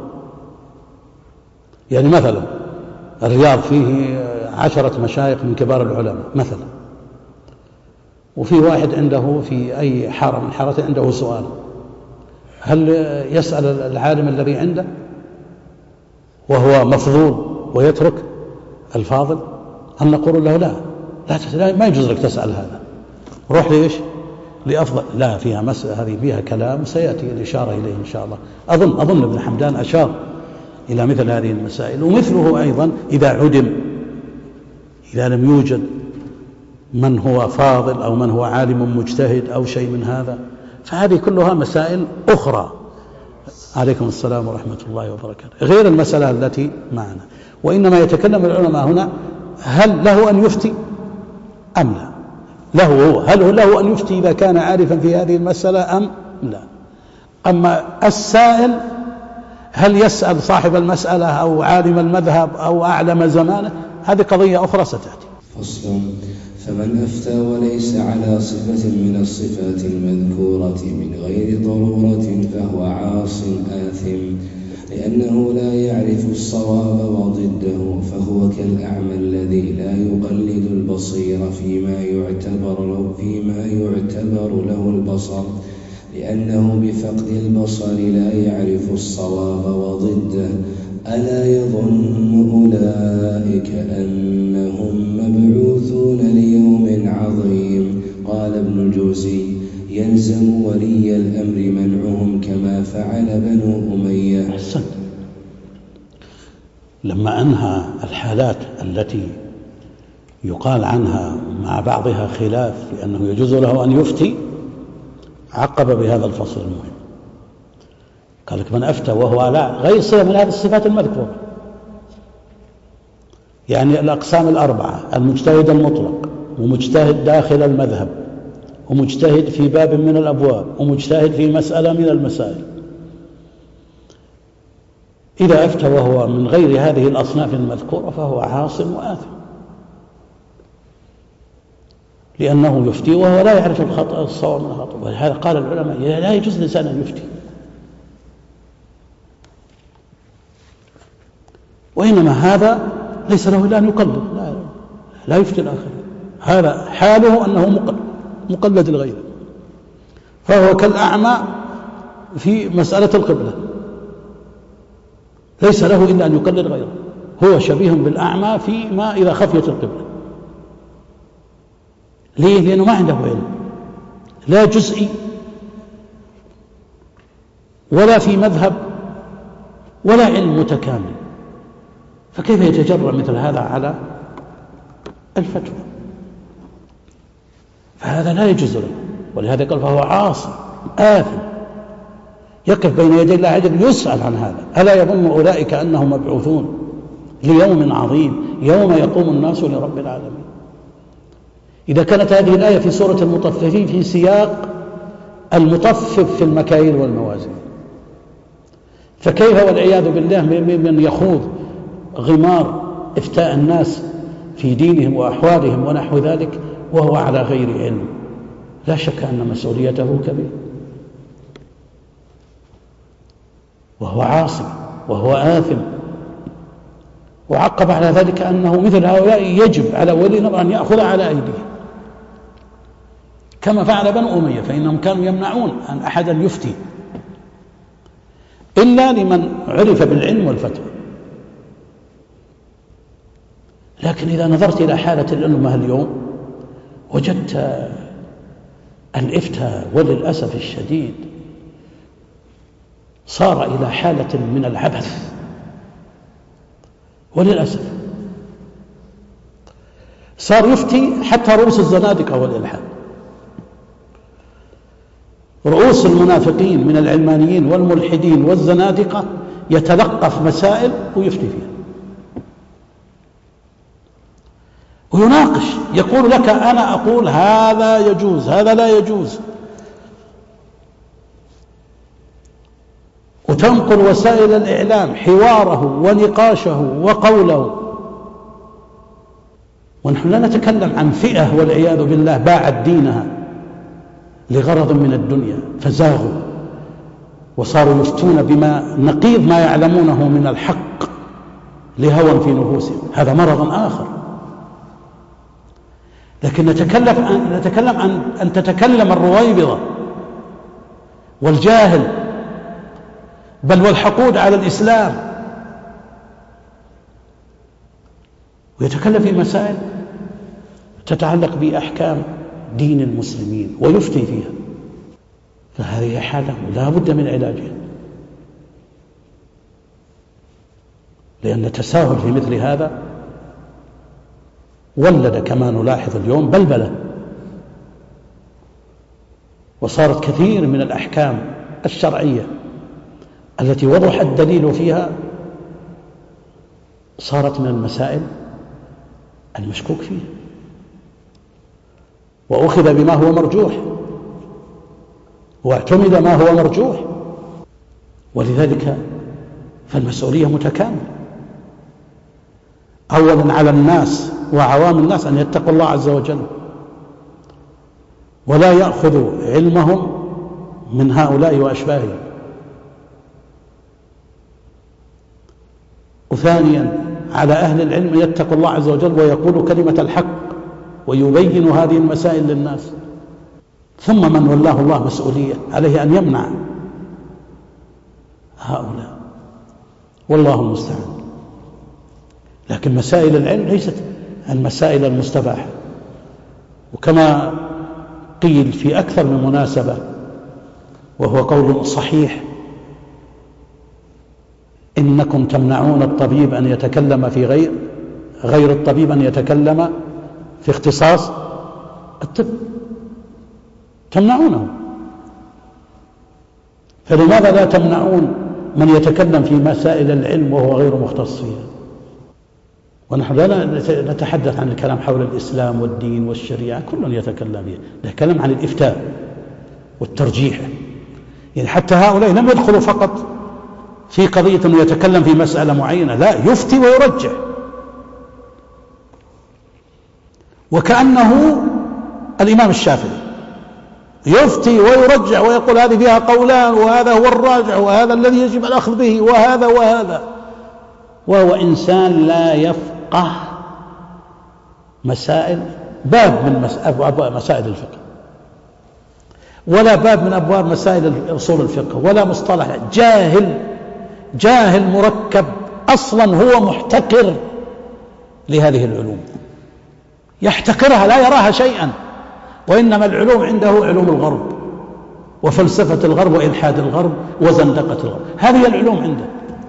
يعني مثلا الرياض فيه عشرة مشايخ من كبار العلماء مثلا، وفي واحد عنده في أي حارة من الحارات عنده سؤال، هل يسأل العالم الذي عنده وهو مفضول ويترك الفاضل؟ أم نقول له لا لا ما يجوز لك تسأل هذا، روح ليش لأفضل؟ لا، فيها مسألة هذه فيها كلام سيأتي الإشارة إليه إن شاء الله. أظن أظن ابن حمدان أشار إلى مثل هذه المسائل. ومثله أيضا إذا عدم، إذا لم يوجد من هو فاضل أو من هو عالم مجتهد أو شيء من هذا، فهذه كلها مسائل أخرى. عليكم السلام ورحمة الله وبركاته، غير المسألة التي معنا. وإنما يتكلم العلماء هنا هل له أن يفتي أم لا، له هو هل له أن يفتي إذا كان عارفا في هذه المسألة أم لا. أما السائل هل يسأل صاحب المسألة أو عالم المذهب أو أعلم زمانه، هذه قضية أخرى ستأتي. فصل: فمن أفتى وليس على صفة من الصفات المذكورة من غير ضرورة فهو عاص آثم، لأنه لا يعرف الصواب وضده، فهو كالأعمى الذي لا يقلد البصير فيما يعتبر له, فيما يعتبر له البصر، لأنه بفقد البصر لا يعرف الصواب وضده. ألا يظن أولئك أنهم مبعوثون ليوم عظيم؟ قال ابن الجوزي: يلزم ولي الأمر منعهم كما فعل بنو أمية. أحسنت. لما أنهى الحالات التي يقال عنها مع بعضها خلاف لأنه يجوز له أن يفتي، عقب بهذا الفصل المهم، قال لك من أفتى وهو لا غير صفة من هذه الصفات المذكورة، يعني الأقسام الأربعة: المجتهد المطلق، ومجتهد داخل المذهب، ومجتهد في باب من الأبواب، ومجتهد في مسألة من المسائل. إذا أفتى وهو من غير هذه الأصناف المذكورة فهو عاص وآثم، لأنه يفتي وهو لا يعرف الخطأ الصواب من الخطأ. ولهذا قال العلماء لا يجوز للإنسان أن يفتي. وإنما هذا ليس له إلا أن يقلد، لا, لا يفتي الآخر، هذا حاله أنه مقلد الغير، فهو كالأعمى في مسألة القبلة، ليس له إلا أن يقلد غيره، هو شبيه بالأعمى فيما إذا خفيت القبلة. ليه؟ لأنه ما عنده علم، لا جزئي ولا في مذهب ولا علم متكامل، فكيف يتجرأ مثل هذا على الفتوى؟ فهذا لا يجوز له، ولهذا قال فهو عاصي آثم يقف بين يدي الله عز وجل يسأل عن هذا. ألا يظن أولئك أنهم مبعوثون ليوم عظيم يوم يقوم الناس لرب العالمين؟ إذا كانت هذه الآية في سورة المطففين في سياق المطفف في المكاييل والموازين، فكيف والعياذ بالله من يخوض غمار إفتاء الناس في دينهم وأحوالهم ونحو ذلك وهو على غير علم؟ لا شك أن مسؤوليته كبيرة، وهو عاصي وهو آثم. وعقب على ذلك أنه مثل هؤلاء يجب على ولي الأمر أن يأخذ على أيديهم كما فعل بنو أمية، فإنهم كانوا يمنعون أن أحدا يفتي إلا لمن عرف بالعلم والفتوى. لكن إذا نظرت إلى حالة الأمة اليوم وجدت الإفتاء وللأسف الشديد صار إلى حالة من العبث، وللأسف صار يفتي حتى رؤوس الزنادقة والإلحاد، رؤوس المنافقين من العلمانيين والملحدين والزنادقة يتلقف مسائل ويفتي فيها ويناقش، يقول لك أنا أقول هذا يجوز هذا لا يجوز، وتنقل وسائل الإعلام حواره ونقاشه وقوله. ونحن لا نتكلم عن فئة والعياذ بالله باعت دينها لغرض من الدنيا فزاغوا وصاروا يفتون بما نقيض ما يعلمونه من الحق لهوى في نفوسهم، هذا مرض آخر. لكن نتكلم عن, نتكلم عن أن تتكلم الرويبضة والجاهل بل والحقود على الإسلام ويتكلم في مسائل تتعلق بأحكام دين المسلمين ويفتي فيها، فهذه حالة لا بد من علاجها، لأن التساهل في مثل هذا ولد كما نلاحظ اليوم بلبلة، وصارت كثير من الأحكام الشرعية التي وضح الدليل فيها صارت من المسائل المشكوك فيها، وأخذ بما هو مرجوح واعتمد ما هو مرجوح. ولذلك فالمسؤولية متكاملة، أولا على الناس وعوام الناس أن يتقوا الله عز وجل ولا يأخذوا علمهم من هؤلاء وأشباههم، وثانيا على أهل العلم أن يتقوا الله عز وجل ويقولوا كلمة الحق ويبينوا هذه المسائل للناس. ثم من ولاه الله مسؤولية عليه أن يمنع هؤلاء، والله المستعان. لكن مسائل العلم ليست المسائل المستباحة، وكما قيل في أكثر من مناسبة وهو قول صحيح: إنكم تمنعون الطبيب أن يتكلم في غير غير الطبيب أن يتكلم في اختصاص الطب، تمنعونه، فلماذا لا تمنعون من يتكلم في مسائل العلم وهو غير مختص فيها؟ ونحن لا نتحدث عن الكلام حول الإسلام والدين والشريعة، كل يتكلم فيه، نتكلم عن الإفتاء والترجيح. يعني حتى هؤلاء لم يدخلوا فقط في قضية أنه يتكلم في مسألة معينة، لا، يفتي ويرجح، وكأنه الإمام الشافعي يفتي ويرجح ويقول هذه فيها قولان وهذا هو الراجح وهذا الذي يجب الأخذ به وهذا وهذا، وهو إنسان لا يفقه مسائل باب من أبواب مسائل الفقه، ولا باب من أبواب مسائل أصول الفقه، ولا مصطلح، جاهل جاهل مركب، أصلا هو محتكر لهذه العلوم، يحتكرها لا يراها شيئا، وإنما العلوم عنده علوم الغرب وفلسفة الغرب وإلحاد الغرب وزندقة الغرب، هذه العلوم عنده،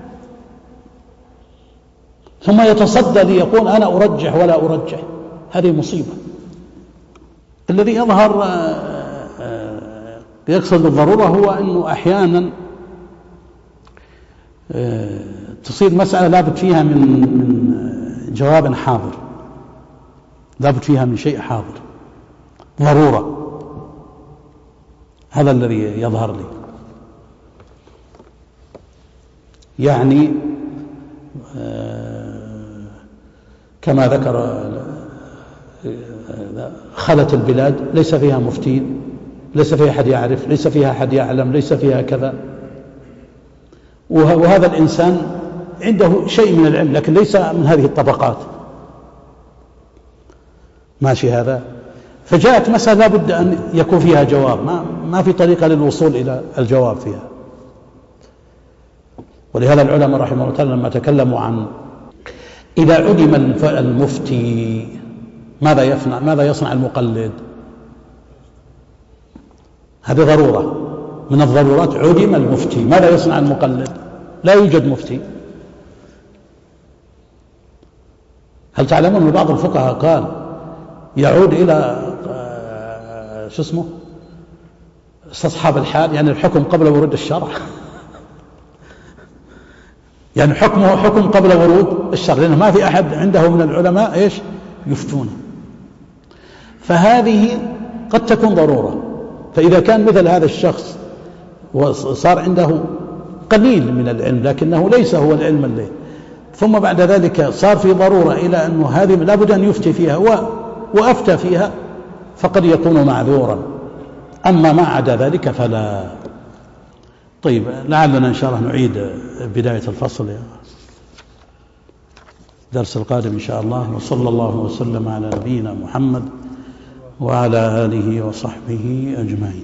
ثم يتصدى ليقول أنا أرجح ولا أرجح. هذه مصيبة. الذي يظهر يقصد بالضرورة هو أنه أحيانا تصير مسألة لابد فيها من من جواب حاضر، لابد فيها من شيء حاضر، ضرورة. هذا الذي يظهر لي. يعني كما ذكر خلت البلاد ليس فيها مفتي، ليس فيها أحد يعرف، ليس فيها أحد يعلم، ليس فيها كذا، وهذا الإنسان عنده شيء من العلم لكن ليس من هذه الطبقات، ماشي هذا. فجاءت مسألة لابد أن يكون فيها جواب، ما, ما في طريقة للوصول إلى الجواب فيها. ولهذا العلماء رحمه الله تعالى لما تكلموا عن إذا عدم المفتي ماذا يفعل، ماذا يصنع المقلد، هذه ضرورة من الضرورات. عدم المفتي ماذا يصنع المقلد؟ لا يوجد مفتي. هل تعلمون أن بعض الفقهاء قال يعود إلى شو اسمه استصحاب الحال، يعني الحكم قبل ورود الشرع يعني حكمه حكم قبل ورود الشرع، لأنه ما في أحد عنده من العلماء إيش يفتون. فهذه قد تكون ضرورة. فإذا كان مثل هذا الشخص وصار عنده قليل من العلم لكنه ليس هو العلم اللي، ثم بعد ذلك صار في ضرورة إلى أنه هذه لابد أن يفتي فيها وأفتى فيها، فقد يكون معذورا. أما ما عدا ذلك فلا. طيب، لعلنا إن شاء الله نعيد بداية الفصل درس القادم إن شاء الله. وصلى الله وسلم على نبينا محمد وعلى آله وصحبه أجمعين.